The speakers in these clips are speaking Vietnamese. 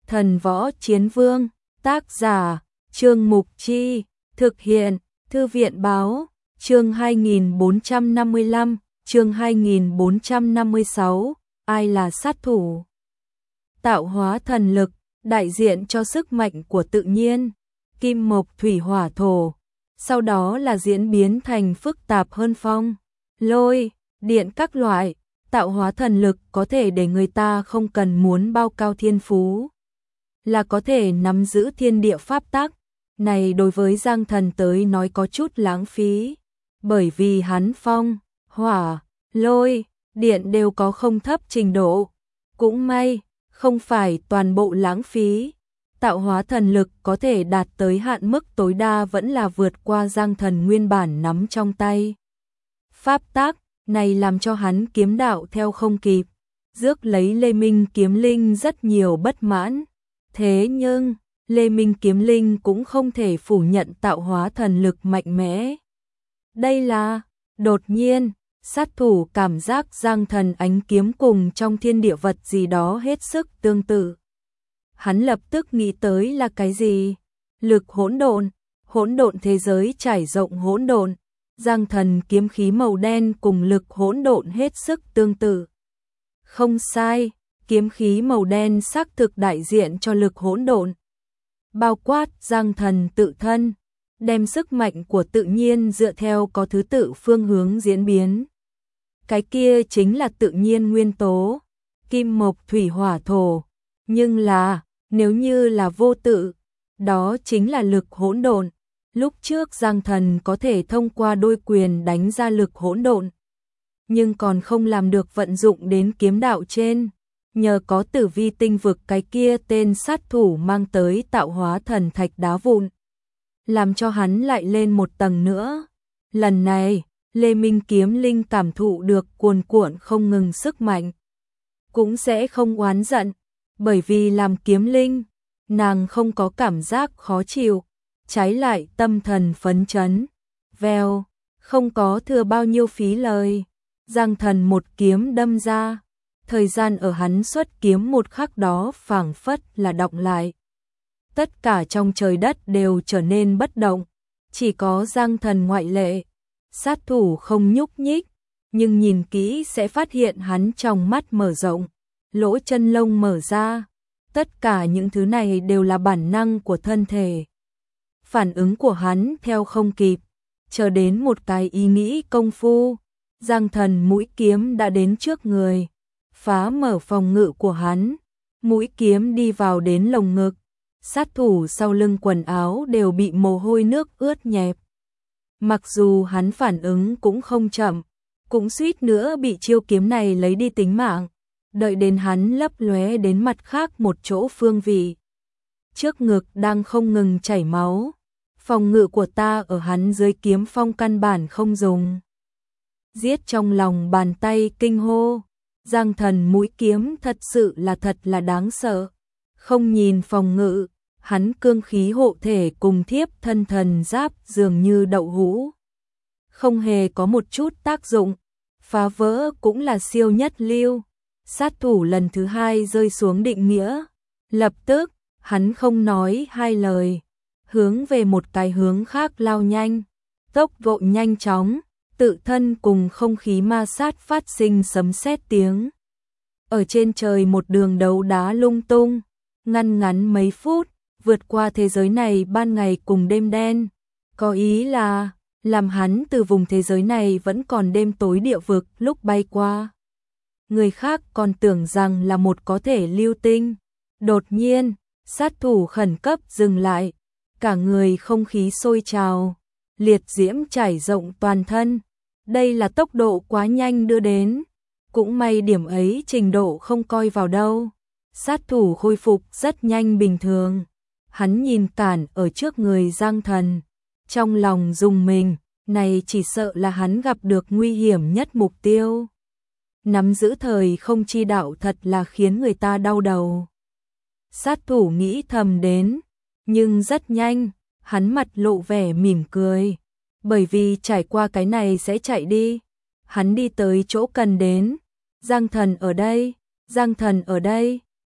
Thần Võ Chiến Vương, tác giả, Trương Mục Chi, thực hiện, Thư viện Báo, chương 2455, chương 2456, ai là sát thủ? Tạo hóa thần lực, đại diện cho sức mạnh của tự nhiên, kim mộc thủy hỏa thổ, sau đó là diễn biến thành phức tạp hơn phong, lôi, điện các loại. Tạo hóa thần lực có thể để người ta không cần muốn bao cao thiên phú, là có thể nắm giữ thiên địa pháp tắc. Này đối với Giang Thần tới nói có chút lãng phí, bởi vì hắn phong, hỏa, lôi, điện đều có không thấp trình độ. Cũng may, không phải toàn bộ lãng phí. Tạo hóa thần lực có thể đạt tới hạn mức tối đa vẫn là vượt qua Giang Thần nguyên bản nắm trong tay. Pháp tắc này làm cho hắn kiếm đạo theo không kịp, rước lấy Lê Minh Kiếm Linh rất nhiều bất mãn. Thế nhưng, Lê Minh Kiếm Linh cũng không thể phủ nhận tạo hóa thần lực mạnh mẽ. Đây là, đột nhiên, sát thủ cảm giác Giang Thần ánh kiếm cùng trong thiên địa vật gì đó hết sức tương tự. Hắn lập tức nghĩ tới là cái gì? Lực hỗn độn thế giới trải rộng hỗn độn. Giang Thần kiếm khí màu đen cùng lực hỗn độn hết sức tương tự. Không sai, kiếm khí màu đen xác thực đại diện cho lực hỗn độn. Bao quát Giang Thần tự thân, đem sức mạnh của tự nhiên dựa theo có thứ tự phương hướng diễn biến. Cái kia chính là tự nhiên nguyên tố, kim mộc thủy hỏa thổ. Nhưng là, nếu như là vô tự, đó chính là lực hỗn độn. Lúc trước Giang Thần có thể thông qua đôi quyền đánh ra lực hỗn độn, nhưng còn không làm được vận dụng đến kiếm đạo trên. Nhờ có Tử Vi tinh vực cái kia tên sát thủ mang tới tạo hóa thần thạch đá vụn, làm cho hắn lại lên một tầng nữa. Lần này, Lê Minh Kiếm Linh cảm thụ được cuồn cuộn không ngừng sức mạnh, cũng sẽ không oán giận, bởi vì làm kiếm linh, nàng không có cảm giác khó chịu, trái lại tâm thần phấn chấn. Vèo, không có thừa bao nhiêu phí lời, Giang Thần một kiếm đâm ra, thời gian ở hắn xuất kiếm một khắc đó phảng phất là đọng lại. Tất cả trong trời đất đều trở nên bất động, chỉ có Giang Thần ngoại lệ. Sát thủ không nhúc nhích, nhưng nhìn kỹ sẽ phát hiện hắn trong mắt mở rộng, lỗ chân lông mở ra. Tất cả những thứ này đều là bản năng của thân thể. Phản ứng của hắn theo không kịp, chờ đến một cái ý nghĩ công phu, Giang Thần mũi kiếm đã đến trước người, phá mở phòng ngự của hắn, mũi kiếm đi vào đến lồng ngực. Sát thủ sau lưng quần áo đều bị mồ hôi nước ướt nhẹp. Mặc dù hắn phản ứng cũng không chậm, cũng suýt nữa bị chiêu kiếm này lấy đi tính mạng. Đợi đến hắn lấp lóe đến mặt khác một chỗ phương vị, trước ngực đang không ngừng chảy máu. Phòng ngự của ta ở hắn dưới kiếm phong căn bản không dùng. Giết trong lòng bàn tay kinh hô. Giang Thần mũi kiếm thật là đáng sợ. Không nhìn phòng ngự, hắn cương khí hộ thể cùng thiếp thân thần giáp dường như đậu hũ, không hề có một chút tác dụng. Phá vỡ cũng là siêu nhất lưu. Sát thủ lần thứ hai rơi xuống định nghĩa. Lập tức, hắn không nói hai lời, hướng về một cái hướng khác lao nhanh. Tốc độ nhanh chóng, tự thân cùng không khí ma sát phát sinh sấm sét tiếng. Ở trên trời một đường đấu đá lung tung, ngăn ngắn mấy phút, vượt qua thế giới này ban ngày cùng đêm đen. Có ý là, làm hắn từ vùng thế giới này vẫn còn đêm tối địa vực lúc bay qua. Người khác còn tưởng rằng là một có thể lưu tinh. Đột nhiên, sát thủ khẩn cấp dừng lại, cả người không khí sôi trào, liệt diễm trải rộng toàn thân. Đây là tốc độ quá nhanh đưa đến, cũng may điểm ấy trình độ không coi vào đâu. Sát thủ khôi phục rất nhanh bình thường. Hắn nhìn cản ở trước người Giang Thần, trong lòng rùng mình, này chỉ sợ là hắn gặp được nguy hiểm nhất mục tiêu. Nắm giữ thời không chi đạo thật là khiến người ta đau đầu. Sát thủ nghĩ thầm đến, nhưng rất nhanh, hắn mặt lộ vẻ mỉm cười, bởi vì trải qua cái này sẽ chạy đi. Hắn đi tới chỗ cần đến. Giang Thần ở đây, Giang Thần ở đây.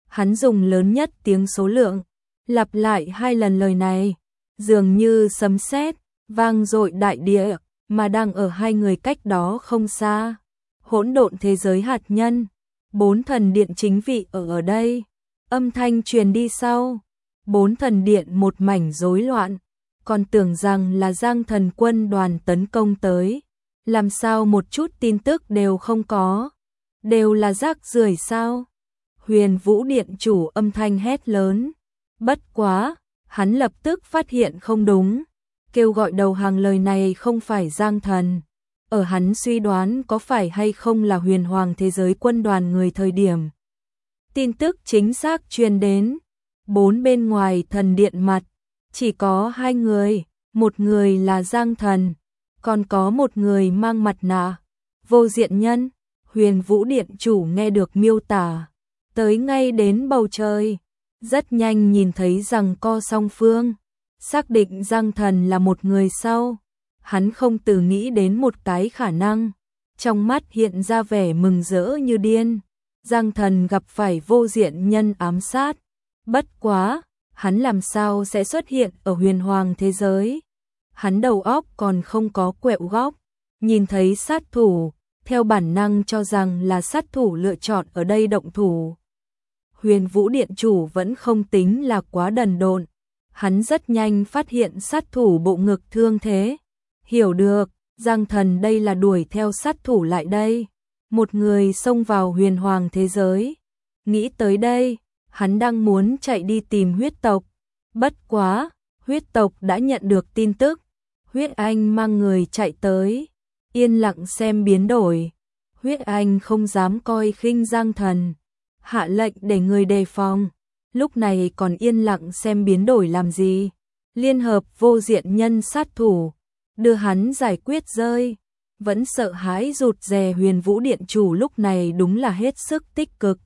Hắn dùng lớn nhất tiếng số lượng, lặp lại 2 lần lời này, dường như sấm sét vang dội đại địa, mà đang ở 2 người cách đó không xa. Hỗn độn thế giới hạt nhân, 4 thần điện chính vị ở đây. Âm thanh truyền đi sau, 4 thần điện một mảnh rối loạn, còn tưởng rằng là Giang Thần quân đoàn tấn công tới, làm sao một chút tin tức đều không có, đều là rác rưởi sao? Huyền Vũ điện chủ âm thanh hét lớn, bất quá, hắn lập tức phát hiện không đúng, kêu gọi đầu hàng lời này không phải Giang Thần. Ở hắn suy đoán có phải hay không là huyền hoàng thế giới quân đoàn người thời điểm. Tin tức chính xác truyền đến, 4 bên ngoài thần điện mặt, chỉ có 2 người, một người là Giang Thần, còn có một người mang mặt nạ, Vô Diện Nhân. Huyền Vũ điện chủ nghe được miêu tả, tới ngay đến bầu trời, rất nhanh nhìn thấy rằng co song phương, xác định Giang Thần là một người sau. Hắn không từ nghĩ đến một cái khả năng, trong mắt hiện ra vẻ mừng rỡ như điên. Giang Thần gặp phải Vô Diện Nhân ám sát, bất quá, hắn làm sao sẽ xuất hiện ở huyền hoàng thế giới? Hắn đầu óc còn không có quẹo góc, nhìn thấy sát thủ, theo bản năng cho rằng là sát thủ lựa chọn ở đây động thủ. Huyền Vũ điện chủ vẫn không tính là quá đần độn, hắn rất nhanh phát hiện sát thủ bộ ngực thương thế. Hiểu được, Giang Thần đây là đuổi theo sát thủ lại đây, một người xông vào huyền hoàng thế giới. Nghĩ tới đây, hắn đang muốn chạy đi tìm huyết tộc. Bất quá, huyết tộc đã nhận được tin tức, Huyết Anh mang người chạy tới, yên lặng xem biến đổi. Huyết Anh không dám coi khinh Giang Thần, hạ lệnh để người đề phòng, lúc này còn yên lặng xem biến đổi làm gì? Liên hợp Vô Diện Nhân sát thủ, đưa hắn giải quyết rơi. Vẫn sợ hãi rụt rè Huyền Vũ điện chủ lúc này đúng là hết sức tích cực,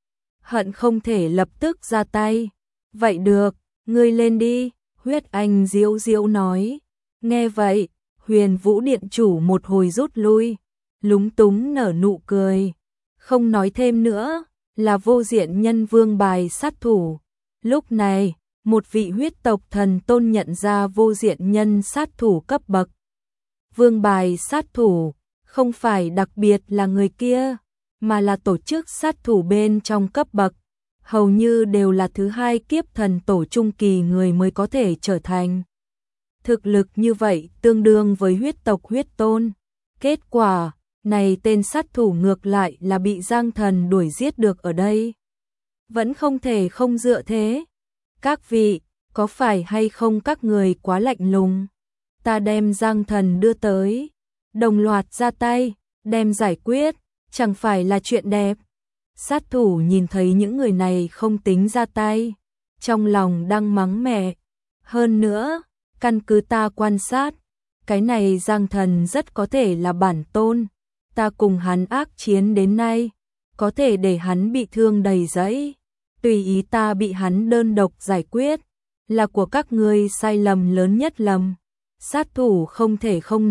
hận không thể lập tức ra tay. Vậy được, ngươi lên đi, Huyết Anh diễu diễu nói. Nghe vậy, Huyền Vũ điện chủ một hồi rút lui, lúng túng nở nụ cười, không nói thêm nữa, là Vô Diện Nhân vương bài sát thủ. Lúc này, một vị huyết tộc thần tôn nhận ra Vô Diện Nhân sát thủ cấp bậc. Vương bài sát thủ, không phải đặc biệt là người kia, mà là tổ chức sát thủ bên trong cấp bậc, hầu như đều là thứ 2 kiếp thần tổ trung kỳ người mới có thể trở thành. Thực lực như vậy tương đương với huyết tộc huyết tôn. Kết quả, này tên sát thủ ngược lại là bị Giang Thần đuổi giết được ở đây. Vẫn không thể không dựa thế. Các vị, có phải hay không các người quá lạnh lùng? Ta đem Giang Thần đưa tới, đồng loạt ra tay, đem giải quyết, chẳng phải là chuyện đẹp. Sát thủ nhìn thấy những người này không tính ra tay, trong lòng đang mắng mẹ. Hơn nữa, căn cứ ta quan sát, cái này Giang Thần rất có thể là bản tôn. Ta cùng hắn ác chiến đến nay, có thể để hắn bị thương đầy dẫy. Tùy ý ta bị hắn đơn độc giải quyết, là của các ngươi sai lầm lớn nhất lầm. Sát thủ không thể không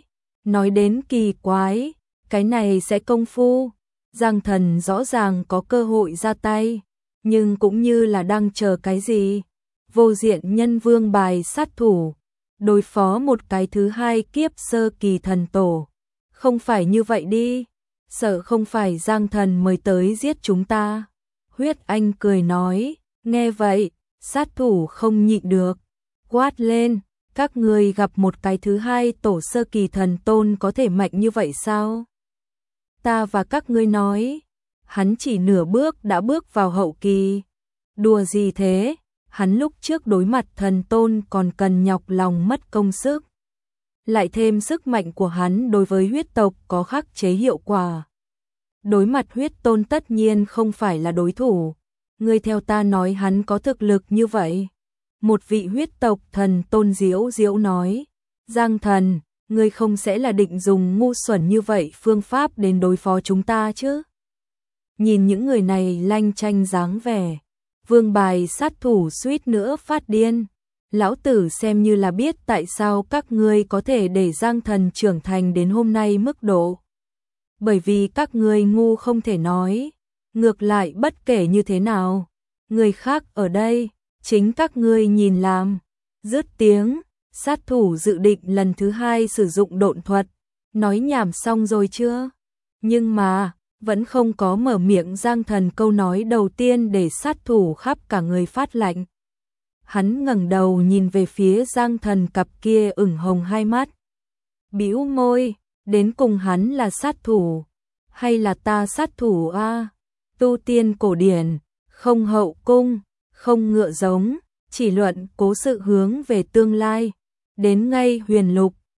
nói đến kỳ quái, cái này sẽ công phu. Giang Thần rõ ràng có cơ hội ra tay, nhưng cũng như là đang chờ cái gì. Vô Diện Nhân vương bài sát thủ, đối phó một cái thứ 2 kiếp sơ kỳ thần tổ. Không phải như vậy đi, sợ không phải Giang Thần mời tới giết chúng ta. Huyết Anh cười nói, nghe vậy, sát thủ không nhịn được, quát lên, các ngươi gặp một cái thứ 2 tổ sơ kỳ thần tôn có thể mạnh như vậy sao? Ta và các ngươi nói, hắn chỉ nửa bước đã bước vào hậu kỳ. Đùa gì thế, hắn lúc trước đối mặt thần tôn còn cần nhọc lòng mất công sức. Lại thêm sức mạnh của hắn đối với huyết tộc có khắc chế hiệu quả. Đối mặt huyết tôn tất nhiên không phải là đối thủ. Ngươi theo ta nói hắn có thực lực như vậy. Một vị huyết tộc thần tôn diễu diễu nói, Giang Thần, ngươi không sẽ là định dùng ngu xuẩn như vậy phương pháp đến đối phó chúng ta chứ? Nhìn những người này lanh chanh dáng vẻ, vương bài sát thủ suýt nữa phát điên. Lão tử xem như là biết tại sao các ngươi có thể để Giang Thần trưởng thành đến hôm nay mức độ. Bởi vì các ngươi ngu không thể nói. ngược lại bất kể như thế nào, người khác ở đây, chính các ngươi nhìn làm. Dứt tiếng, sát thủ dự định lần thứ hai sử dụng độn thuật, nói nhảm xong rồi chưa? Nhưng mà, vẫn không có mở miệng Giang Thần câu nói đầu tiên để sát thủ khắp cả người phát lạnh. Hắn ngẩng đầu nhìn về phía Giang Thần, cặp kia ửng hồng hai mắt. Bĩu môi, đến cùng hắn là sát thủ, hay là ta sát thủ a? Tu tiên cổ điển, không hậu cung, không ngựa giống, chỉ luận cố sự hướng về tương lai. Đến ngay huyền lục,